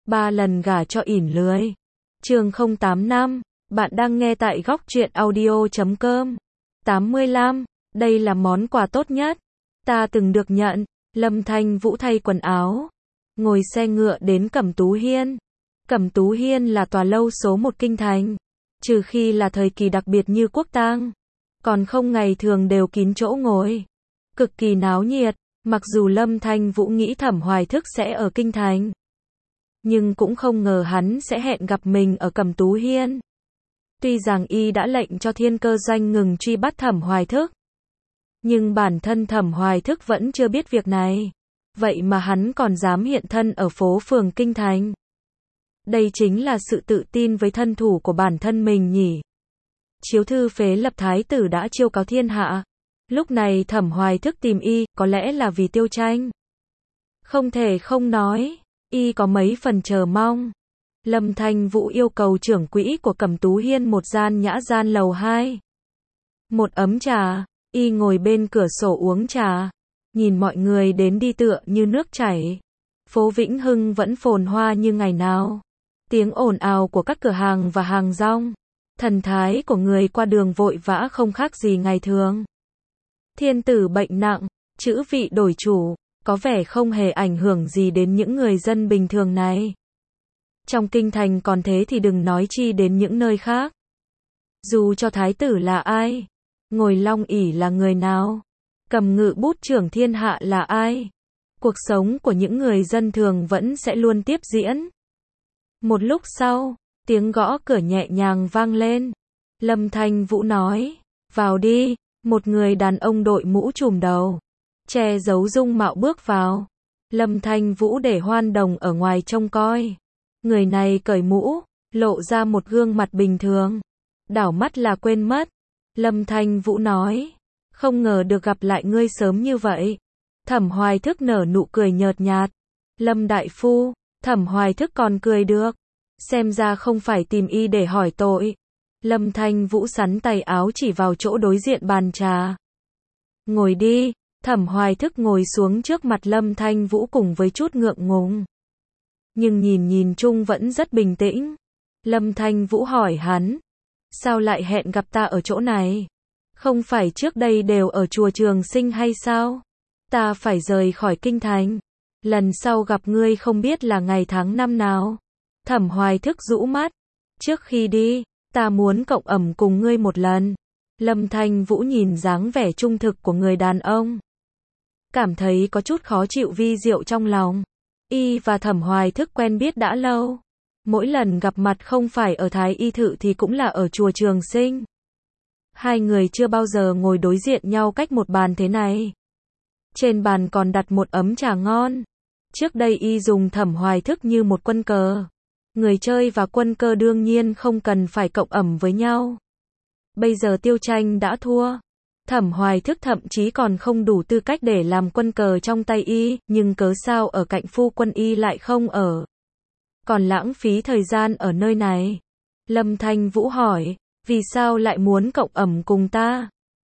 3 lần gả cho ỉn lười. Chương 085, bạn đang nghe tại góc truyện audio.com. 85, đây là món quà tốt nhất ta từng được nhận. Lâm Thanh Vũ thay quần áo, ngồi xe ngựa đến Cẩm Tú Hiên. Cẩm Tú Hiên là tòa lâu số 1 kinh thành, trừ khi là thời kỳ đặc biệt như quốc tang, còn không ngày thường đều kín chỗ ngồi, cực kỳ náo nhiệt. Mặc dù Lâm Thanh Vũ nghĩ Thẩm Hoài Thức sẽ ở kinh thành, nhưng cũng không ngờ hắn sẽ hẹn gặp mình ở Cẩm Tú Hiên. Tuy rằng y đã lệnh cho Thiên Cơ Doanh ngừng truy bắt Thẩm Hoài Thức, nhưng bản thân Thẩm Hoài Thức vẫn chưa biết việc này. Vậy mà hắn còn dám hiện thân ở phố phường kinh thành. Đây chính là sự tự tin với thân thủ của bản thân mình nhỉ. Chiếu thư phế lập thái tử đã chiêu cáo thiên hạ. Lúc này Thẩm Hoài Thức tìm y, có lẽ là vì Tiêu Tranh. Không thể không nói, y có mấy phần chờ mong. Lâm Thanh Vũ yêu cầu trưởng quỹ của Cẩm Tú Hiên một gian nhã gian lầu 2. Một ấm trà, y ngồi bên cửa sổ uống trà, nhìn mọi người đến đi tựa như nước chảy. Phố Vĩnh Hưng vẫn phồn hoa như ngày nào. Tiếng ồn ào của các cửa hàng và hàng rong, thần thái của người qua đường vội vã không khác gì ngày thường. Thiên tử bệnh nặng, chữ vị đổi chủ, có vẻ không hề ảnh hưởng gì đến những người dân bình thường này. Trong kinh thành còn thế thì đừng nói chi đến những nơi khác. Dù cho thái tử là ai, ngồi long ỷ là người nào, cầm ngự bút trưởng thiên hạ là ai, cuộc sống của những người dân thường vẫn sẽ luôn tiếp diễn. Một lúc sau, tiếng gõ cửa nhẹ nhàng vang lên. Lâm Thanh Vũ nói, vào đi. Một người đàn ông đội mũ trùm đầu, che giấu dung mạo bước vào. Lâm Thanh Vũ để Hoan Đồng ở ngoài trông coi. Người này cởi mũ, lộ ra một gương mặt bình thường. Đảo mắt là quên mất. Lâm Thanh Vũ nói, không ngờ được gặp lại ngươi sớm như vậy. Thẩm Hoài Thức nở nụ cười nhợt nhạt. Lâm đại phu, Thẩm Hoài Thức còn cười được. Xem ra không phải tìm y để hỏi tội. Lâm Thanh Vũ sắn tay áo chỉ vào chỗ đối diện bàn trà. Ngồi đi. Thẩm Hoài Thức ngồi xuống trước mặt Lâm Thanh Vũ cùng với chút ngượng ngùng, nhưng nhìn chung vẫn rất bình tĩnh. Lâm Thanh Vũ hỏi hắn, sao lại hẹn gặp ta ở chỗ này? Không phải trước đây đều ở chùa Trường Sinh hay sao? Ta phải rời khỏi kinh thành. Lần sau gặp ngươi không biết là ngày tháng năm nào. Thẩm Hoài Thức rũ mắt. Trước khi đi, ta muốn cộng ẩm cùng ngươi một lần. Lâm Thanh Vũ nhìn dáng vẻ trung thực của người đàn ông, cảm thấy có chút khó chịu vi diệu trong lòng. Y và Thẩm Hoài Thức quen biết đã lâu. Mỗi lần gặp mặt không phải ở Thái Y Thự thì cũng là ở chùa Trường Sinh. Hai người chưa bao giờ ngồi đối diện nhau cách một bàn thế này. Trên bàn còn đặt một ấm trà ngon. Trước đây y dùng Thẩm Hoài Thức như một quân cờ. Người chơi và quân cờ đương nhiên không cần phải cộng ẩm với nhau. Bây giờ Tiêu Tranh đã thua. Thẩm Hoài Thức thậm chí còn không đủ tư cách để làm quân cờ trong tay y, nhưng cớ sao ở cạnh phu quân y lại không ở, còn lãng phí thời gian ở nơi này. Lâm Thanh Vũ hỏi, vì sao lại muốn cộng ẩm cùng ta?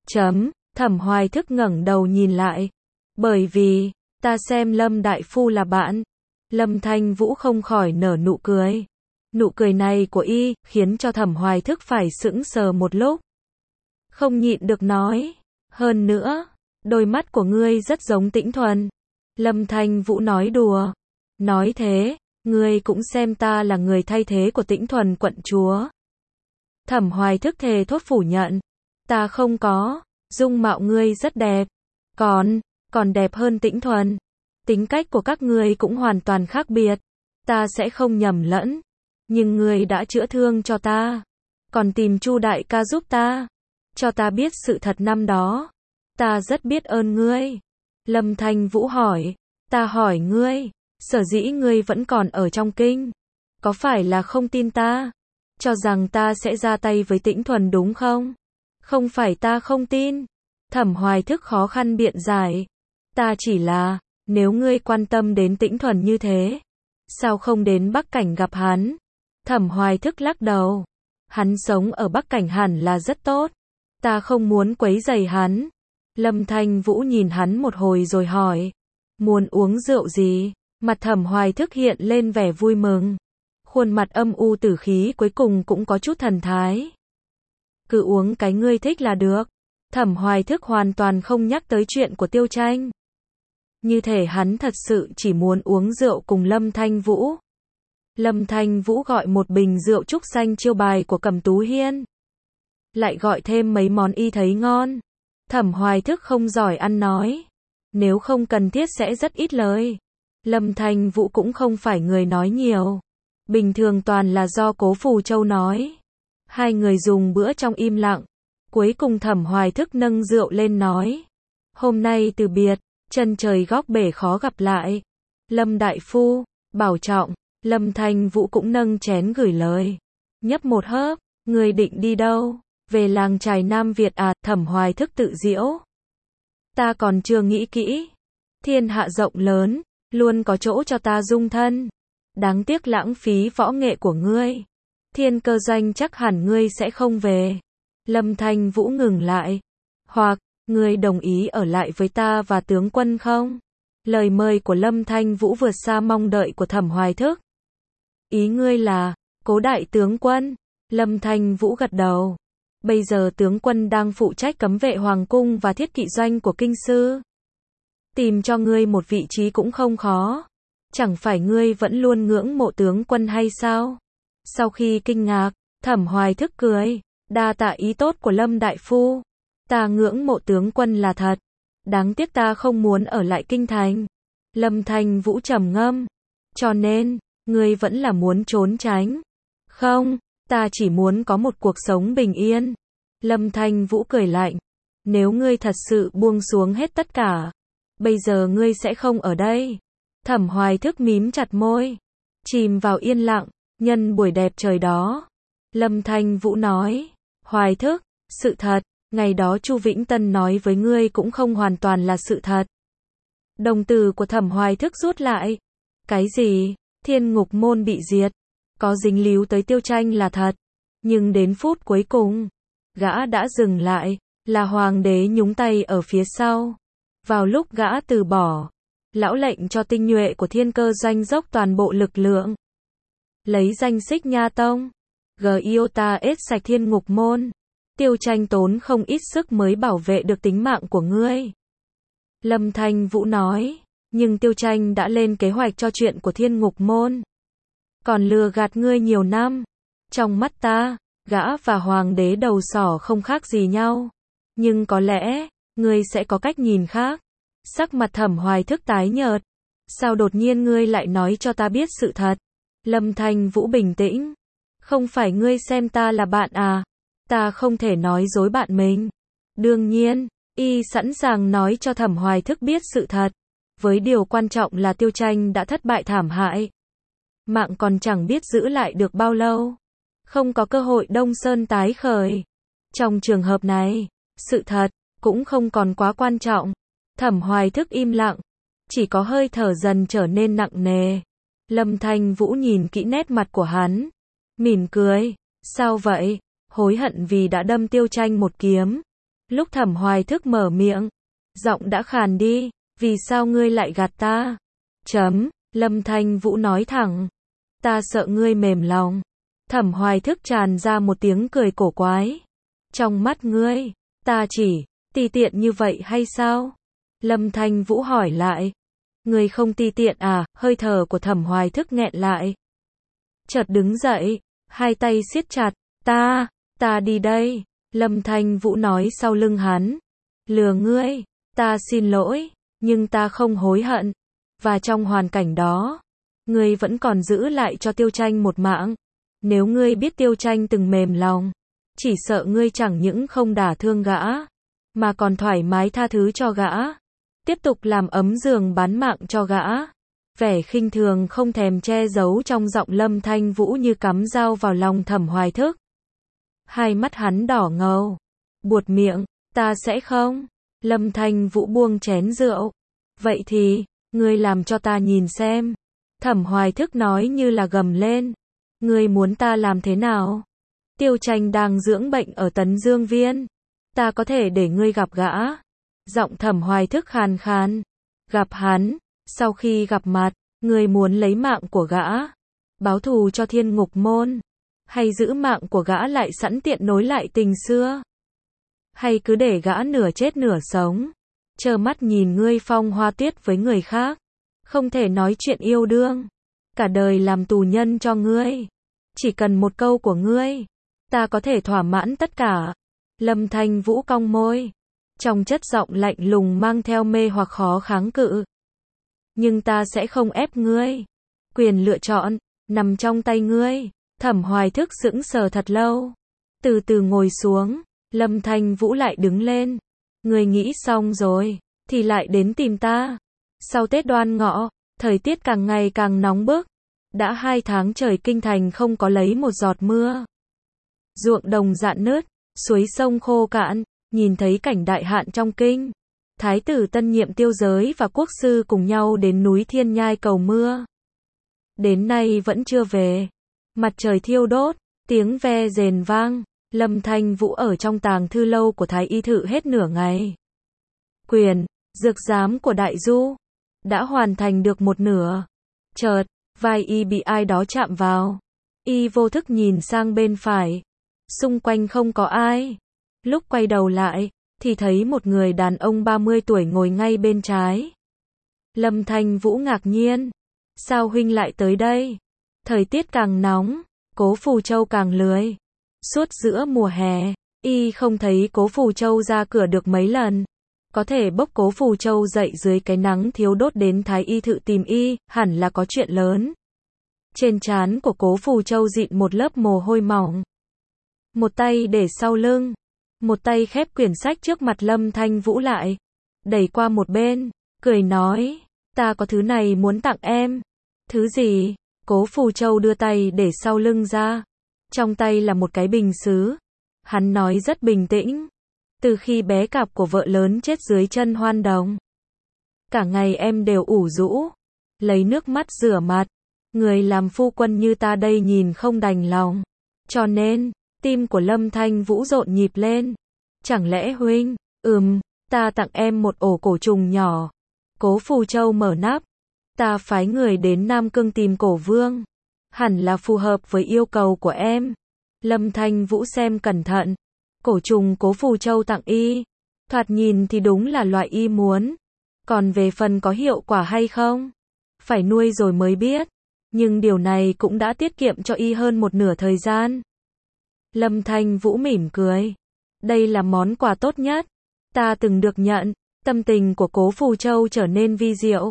Thẩm Hoài Thức ngẩng đầu nhìn lại. Bởi vì, ta xem Lâm đại phu là bạn. Lâm Thanh Vũ không khỏi nở nụ cười. Nụ cười này của y, khiến cho Thẩm Hoài Thức phải sững sờ một lúc. Không nhịn được nói, hơn nữa, đôi mắt của ngươi rất giống Tĩnh Thuần. Lâm Thanh Vũ nói đùa. Nói thế, ngươi cũng xem ta là người thay thế của Tĩnh Thuần quận chúa. Thẩm Hoài Thức thề thốt phủ nhận. Ta không có, dung mạo ngươi rất đẹp. Còn đẹp hơn Tĩnh Thuần. Tính cách của các ngươi cũng hoàn toàn khác biệt. Ta sẽ không nhầm lẫn. Nhưng ngươi đã chữa thương cho ta, còn tìm Chu đại ca giúp ta, cho ta biết sự thật năm đó. Ta rất biết ơn ngươi. Lâm Thanh Vũ hỏi, ta hỏi ngươi, sở dĩ ngươi vẫn còn ở trong kinh, có phải là không tin ta, cho rằng ta sẽ ra tay với Tĩnh Thuần đúng không? Không phải ta không tin. Thẩm Hoài Thức khó khăn biện giải. Ta chỉ là, nếu ngươi quan tâm đến Tĩnh Thuần như thế, sao không đến Bắc Cảnh gặp hắn? Thẩm Hoài Thức lắc đầu. Hắn sống ở Bắc Cảnh hẳn là rất tốt. Ta không muốn quấy rầy hắn. Lâm Thanh Vũ nhìn hắn một hồi rồi hỏi, muốn uống rượu gì? Mặt Thẩm Hoài Thức hiện lên vẻ vui mừng. Khuôn mặt âm u tử khí cuối cùng cũng có chút thần thái. Cứ uống cái ngươi thích là được. Thẩm Hoài Thức hoàn toàn không nhắc tới chuyện của Tiêu Tranh. Như thể hắn thật sự chỉ muốn uống rượu cùng Lâm Thanh Vũ. Lâm Thanh Vũ gọi một bình rượu trúc xanh chiêu bài của Cẩm Tú Hiên. Lại gọi thêm mấy món y thấy ngon. Thẩm Hoài Thức không giỏi ăn nói. Nếu không cần thiết sẽ rất ít lời. Lâm Thanh Vũ cũng không phải người nói nhiều. Bình thường toàn là do Cố Phù Châu nói. Hai người dùng bữa trong im lặng. Cuối cùng Thẩm Hoài Thức nâng rượu lên nói. Hôm nay từ biệt, chân trời góc bể khó gặp lại. Lâm đại phu, bảo trọng. Lâm Thanh Vũ cũng nâng chén gửi lời. Nhấp một hớp, người định đi đâu? Về làng chài Nam Việt à? Thẩm Hoài Thức tự giễu. Ta còn chưa nghĩ kỹ. Thiên hạ rộng lớn, luôn có chỗ cho ta dung thân. Đáng tiếc lãng phí võ nghệ của ngươi. Thiên Cơ Doanh chắc hẳn ngươi sẽ không về. Lâm Thanh Vũ ngừng lại. Hoặc, ngươi đồng ý ở lại với ta và tướng quân không? Lời mời của Lâm Thanh Vũ vượt xa mong đợi của Thẩm Hoài Thức. Ý ngươi là, Cố đại tướng quân? Lâm Thanh Vũ gật đầu. Bây giờ tướng quân đang phụ trách cấm vệ hoàng cung và thiết kỵ doanh của kinh sư. Tìm cho ngươi một vị trí cũng không khó. Chẳng phải ngươi vẫn luôn ngưỡng mộ tướng quân hay sao? Sau khi kinh ngạc, Thẩm Hoài Thức cười. Đa tạ ý tốt của Lâm đại phu. Ta ngưỡng mộ tướng quân là thật. Đáng tiếc ta không muốn ở lại kinh thành. Lâm Thanh Vũ trầm ngâm. Cho nên, ngươi vẫn là muốn trốn tránh. Không, ta chỉ muốn có một cuộc sống bình yên. Lâm Thanh Vũ cười lạnh. Nếu ngươi thật sự buông xuống hết tất cả, bây giờ ngươi sẽ không ở đây. Thẩm Hoài Thức mím chặt môi, chìm vào yên lặng. Nhân buổi đẹp trời đó, Lâm Thanh Vũ nói. Hoài Thức, sự thật, ngày đó Chu Vĩnh Tân nói với ngươi cũng không hoàn toàn là sự thật. Đồng tử của Thẩm Hoài Thức rút lại. Cái gì? Thiên Ngục Môn bị diệt, có dính líu tới Tiêu Tranh là thật. Nhưng đến phút cuối cùng, gã đã dừng lại, là hoàng đế nhúng tay ở phía sau. Vào lúc gã từ bỏ, lão lệnh cho tinh nhuệ của Thiên Cơ Doanh dốc toàn bộ lực lượng. Lấy danh Xích Nha Tông, Giota ết sạch Thiên Ngục Môn. Tiêu Tranh tốn không ít sức mới bảo vệ được tính mạng của ngươi. Lâm Thanh Vũ nói, nhưng Tiêu Tranh đã lên kế hoạch cho chuyện của Thiên Ngục Môn. Còn lừa gạt ngươi nhiều năm. Trong mắt ta, gã và hoàng đế đầu sỏ không khác gì nhau. Nhưng có lẽ, ngươi sẽ có cách nhìn khác. Sắc mặt Thẩm Hoài Thức tái nhợt. Sao đột nhiên ngươi lại nói cho ta biết sự thật? Lâm Thanh Vũ bình tĩnh. Không phải ngươi xem ta là bạn à? Ta không thể nói dối bạn mình. Đương nhiên, y sẵn sàng nói cho Thẩm Hoài Thức biết sự thật. Với điều quan trọng là Tiêu Tranh đã thất bại thảm hại. Mạng còn chẳng biết giữ lại được bao lâu. Không có cơ hội Đông Sơn tái khởi. Trong trường hợp này, sự thật cũng không còn quá quan trọng. Thẩm Hoài Thức im lặng, chỉ có hơi thở dần trở nên nặng nề. Lâm Thanh Vũ nhìn kỹ nét mặt của hắn, mỉm cười. Sao vậy? Hối hận vì đã đâm Tiêu Tranh một kiếm. Lúc Thẩm Hoài Thức mở miệng, giọng đã khàn đi. Vì sao ngươi lại gạt ta? Lâm Thanh Vũ nói thẳng. Ta sợ ngươi mềm lòng. Thẩm Hoài Thức tràn ra một tiếng cười cổ quái. Trong mắt ngươi, ta chỉ ti tiện như vậy hay sao? Lâm Thanh Vũ hỏi lại. Ngươi không ti tiện à? Hơi thở của Thẩm Hoài Thức nghẹn lại. Chợt đứng dậy, hai tay siết chặt. Ta đi đây. Lâm Thanh Vũ nói sau lưng hắn. Lừa ngươi, ta xin lỗi, nhưng ta không hối hận. Và trong hoàn cảnh đó, ngươi vẫn còn giữ lại cho Tiêu Tranh một mạng. Nếu ngươi biết Tiêu Tranh từng mềm lòng, chỉ sợ ngươi chẳng những không đả thương gã, mà còn thoải mái tha thứ cho gã. Tiếp tục làm ấm giường bán mạng cho gã. Vẻ khinh thường không thèm che giấu trong giọng Lâm Thanh Vũ như cắm dao vào lòng Thẩm Hoài Thức. Hai mắt hắn đỏ ngầu. Buột miệng, ta sẽ không. Lâm Thanh Vũ buông chén rượu. Vậy thì, ngươi làm cho ta nhìn xem. Thẩm Hoài Thức nói như là gầm lên. Ngươi muốn ta làm thế nào? Tiêu Tranh đang dưỡng bệnh ở Tấn Dương Viên. Ta có thể để ngươi gặp gã. Giọng Thẩm Hoài Thức khàn khàn. Gặp hắn. Sau khi gặp mặt, Ngươi muốn lấy mạng của gã, báo thù cho Thiên Ngục Môn, hay giữ mạng của gã lại sẵn tiện nối lại tình xưa? Hay cứ để gã nửa chết nửa sống, trơ mắt nhìn ngươi phong hoa tuyết với người khác, không thể nói chuyện yêu đương, cả đời làm tù nhân cho ngươi. Chỉ cần một câu của ngươi, ta có thể thỏa mãn tất cả. Lâm Thanh Vũ cong môi, trong chất giọng lạnh lùng mang theo mê hoặc khó kháng cự. Nhưng ta sẽ không ép ngươi. Quyền lựa chọn nằm trong tay ngươi. Thẩm Hoài Thức sững sờ thật lâu, từ từ ngồi xuống. Lâm Thanh Vũ lại đứng lên. Ngươi nghĩ xong rồi thì lại đến tìm ta. Sau Tết Đoan Ngọ, thời tiết càng ngày càng nóng bức. Đã 2 tháng trời kinh thành không có lấy một giọt mưa. Ruộng đồng rạn nứt, suối sông khô cạn, nhìn thấy cảnh đại hạn trong kinh. Thái tử tân nhiệm Tiêu Giới và quốc sư cùng nhau đến núi Thiên Nhai cầu mưa. Đến nay vẫn chưa về. Mặt trời thiêu đốt, tiếng ve rền vang. Lâm Thanh Vũ ở trong tàng thư lâu của Thái y thự hết nửa ngày. Quyền, dược giám của Đại Du đã hoàn thành được một nửa. Chợt, vai y bị ai đó chạm vào. Y vô thức nhìn sang bên phải. Xung quanh không có ai. Lúc quay đầu lại, thì thấy một người đàn ông 30 tuổi ngồi ngay bên trái. Lâm Thanh Vũ ngạc nhiên. Sao huynh lại tới đây? Thời tiết càng nóng, Cố Phù Châu càng lười. Suốt giữa mùa hè, y không thấy Cố Phù Châu ra cửa được mấy lần. Có thể bốc Cố Phù Châu dậy dưới cái nắng thiếu đốt đến Thái y thự tìm y, hẳn là có chuyện lớn. Trên trán của Cố Phù Châu dịn một lớp mồ hôi mỏng. Một tay để sau lưng, một tay khép quyển sách trước mặt Lâm Thanh Vũ lại, đẩy qua một bên, cười nói, ta có thứ này muốn tặng em. Thứ gì? Cố Phù Châu đưa tay để sau lưng ra. Trong tay là một cái bình sứ. Hắn nói rất bình tĩnh. Từ khi bé cạp của vợ lớn chết dưới chân Hoan Đồng, cả ngày em đều ủ rũ, lấy nước mắt rửa mặt. Người làm phu quân như ta đây nhìn không đành lòng. Cho nên, tim của Lâm Thanh Vũ rộn nhịp lên. Chẳng lẽ huynh, ta tặng em một ổ cổ trùng nhỏ. Cố Phù Châu mở nắp. Ta phái người đến Nam Cương tìm Cổ Vương. Hẳn là phù hợp với yêu cầu của em. Lâm Thanh Vũ xem cẩn thận. Cổ trùng Cố Phù Châu tặng y, thoạt nhìn thì đúng là loại y muốn. Còn về phần có hiệu quả hay không, phải nuôi rồi mới biết. Nhưng điều này cũng đã tiết kiệm cho y hơn một nửa thời gian. Lâm Thanh Vũ mỉm cười. Đây là món quà tốt nhất ta từng được nhận. Tâm tình của Cố Phù Châu trở nên vi diệu.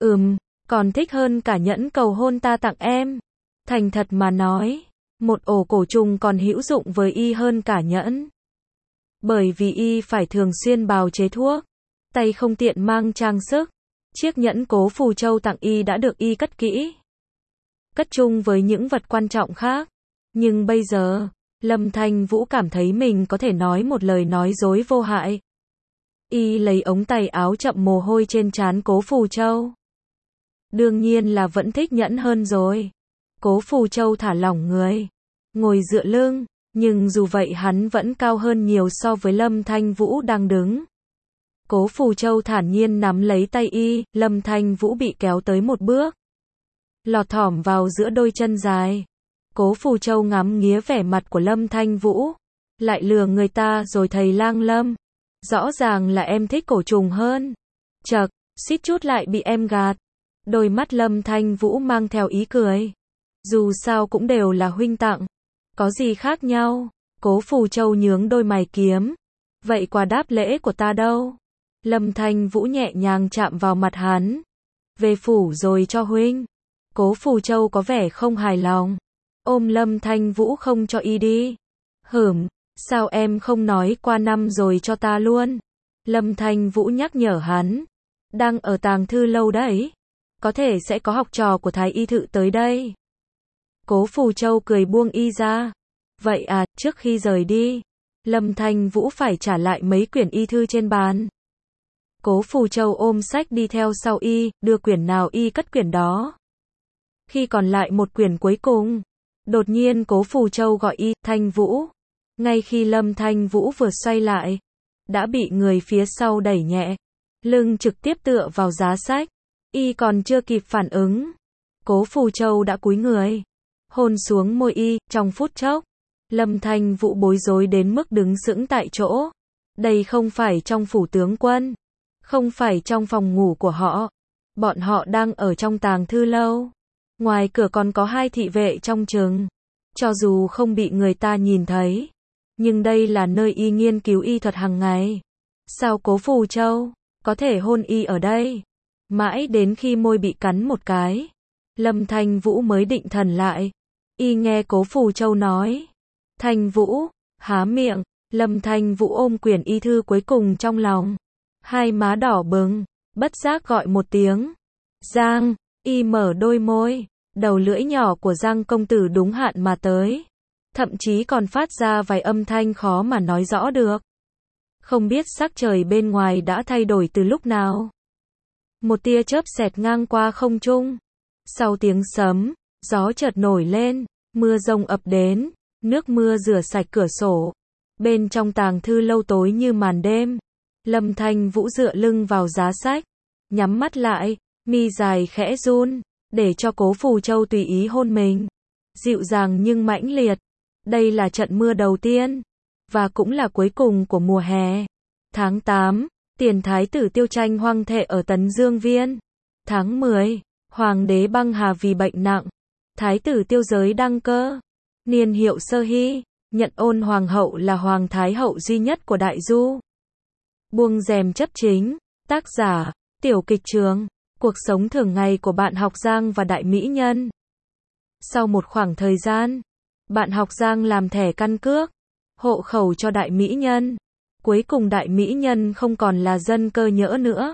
Còn thích hơn cả nhẫn cầu hôn ta tặng em. Thành thật mà nói, một ổ cổ trùng còn hữu dụng với y hơn cả nhẫn. Bởi vì y phải thường xuyên bào chế thuốc, tay không tiện mang trang sức. Chiếc nhẫn Cố Phù Châu tặng y đã được y cất kỹ, cất chung với những vật quan trọng khác. Nhưng bây giờ, Lâm Thanh Vũ cảm thấy mình có thể nói một lời nói dối vô hại. Y lấy ống tay áo chậm mồ hôi trên trán Cố Phù Châu. Đương nhiên là vẫn thích nhẫn hơn rồi. Cố Phù Châu thả lỏng người, ngồi dựa lưng, nhưng dù vậy hắn vẫn cao hơn nhiều so với Lâm Thanh Vũ đang đứng. Cố Phù Châu thản nhiên nắm lấy tay y, Lâm Thanh Vũ bị kéo tới một bước, lọt thỏm vào giữa đôi chân dài. Cố Phù Châu ngắm nghía vẻ mặt của Lâm Thanh Vũ, lại lừa người ta rồi thầy lang Lâm. Rõ ràng là em thích cổ trùng hơn. Chậc, suýt chút lại bị em gạt. Đôi mắt Lâm Thanh Vũ mang theo ý cười. Dù sao cũng đều là huynh tặng, có gì khác nhau? Cố Phù Châu nhướng đôi mày kiếm. Vậy quà đáp lễ của ta đâu? Lâm Thanh Vũ nhẹ nhàng chạm vào mặt hắn. Về phủ rồi cho huynh. Cố Phù Châu có vẻ không hài lòng, ôm Lâm Thanh Vũ không cho y đi. Sao em không nói qua năm rồi cho ta luôn? Lâm Thanh Vũ nhắc nhở hắn. Đang ở tàng thư lâu đấy. Có thể sẽ có học trò của Thái y thự tới đây. Cố Phù Châu cười buông y ra. Vậy à, trước khi rời đi, Lâm Thanh Vũ phải trả lại mấy quyển y thư trên bàn. Cố Phù Châu ôm sách đi theo sau y, đưa quyển nào y cất quyển đó. Khi còn lại một quyển cuối cùng, đột nhiên Cố Phù Châu gọi y, Thanh Vũ. Ngay khi Lâm Thanh Vũ vừa xoay lại, đã bị người phía sau đẩy nhẹ, lưng trực tiếp tựa vào giá sách. Y còn chưa kịp phản ứng, Cố Phù Châu đã cúi người, hôn xuống môi Y, trong phút chốc. Lâm Thanh Vũ bối rối đến mức đứng sững tại chỗ. Đây không phải trong phủ tướng quân, không phải trong phòng ngủ của họ. Bọn họ đang ở trong tàng thư lâu. Ngoài cửa còn có 2 thị vệ trông chừng. Cho dù không bị người ta nhìn thấy, nhưng đây là nơi Y nghiên cứu y thuật hàng ngày. Sao Cố Phù Châu có thể hôn Y ở đây? Mãi đến khi môi bị cắn một cái, Lâm Thanh Vũ mới định thần lại. Y nghe Cố Phù Châu nói. Thanh Vũ, há miệng. Lâm Thanh Vũ ôm quyển y thư cuối cùng trong lòng. Hai má đỏ bừng, bất giác gọi một tiếng. Giang, Y mở đôi môi. Đầu lưỡi nhỏ của Giang công tử đúng hạn mà tới. Thậm chí còn phát ra vài âm thanh khó mà nói rõ được. Không biết sắc trời bên ngoài đã thay đổi từ lúc nào. Một tia chớp xẹt ngang qua không trung. Sau tiếng sấm, gió chợt nổi lên, mưa rông ập đến, nước mưa rửa sạch cửa sổ. Bên trong tàng thư lâu tối như màn đêm. Lâm Thanh Vũ dựa lưng vào giá sách, nhắm mắt lại, mi dài khẽ run, để cho Cố Phù Châu tùy ý hôn mình. Dịu dàng nhưng mãnh liệt. Đây là trận mưa đầu tiên, và cũng là cuối cùng của mùa hè. Tháng 8, tiền thái tử Tiêu Tranh hoang thệ ở Tấn Dương Viên. Tháng 10, hoàng đế băng hà vì bệnh nặng. Thái tử Tiêu Giới đăng cơ. Niên hiệu Sơ Hy, nhận ôn hoàng hậu là hoàng thái hậu duy nhất của Đại Du. Buông rèm chấp chính, tác giả, Tiểu Kịch Trường, cuộc sống thường ngày của bạn học Giang và Đại Mỹ Nhân. Sau một khoảng thời gian, bạn học Giang làm thẻ căn cước, hộ khẩu cho Đại Mỹ Nhân. Cuối cùng Đại Mỹ Nhân không còn là dân cơ nhỡ nữa.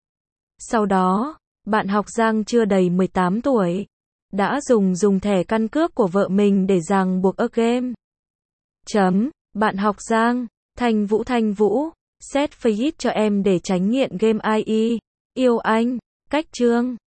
Sau đó, bạn học Giang chưa đầy 18 tuổi, đã dùng thẻ căn cước của vợ mình để ràng buộc ở game. Bạn học Giang, Thanh Vũ, set face cho em để tránh nghiện game IE. Yêu anh, cách chương.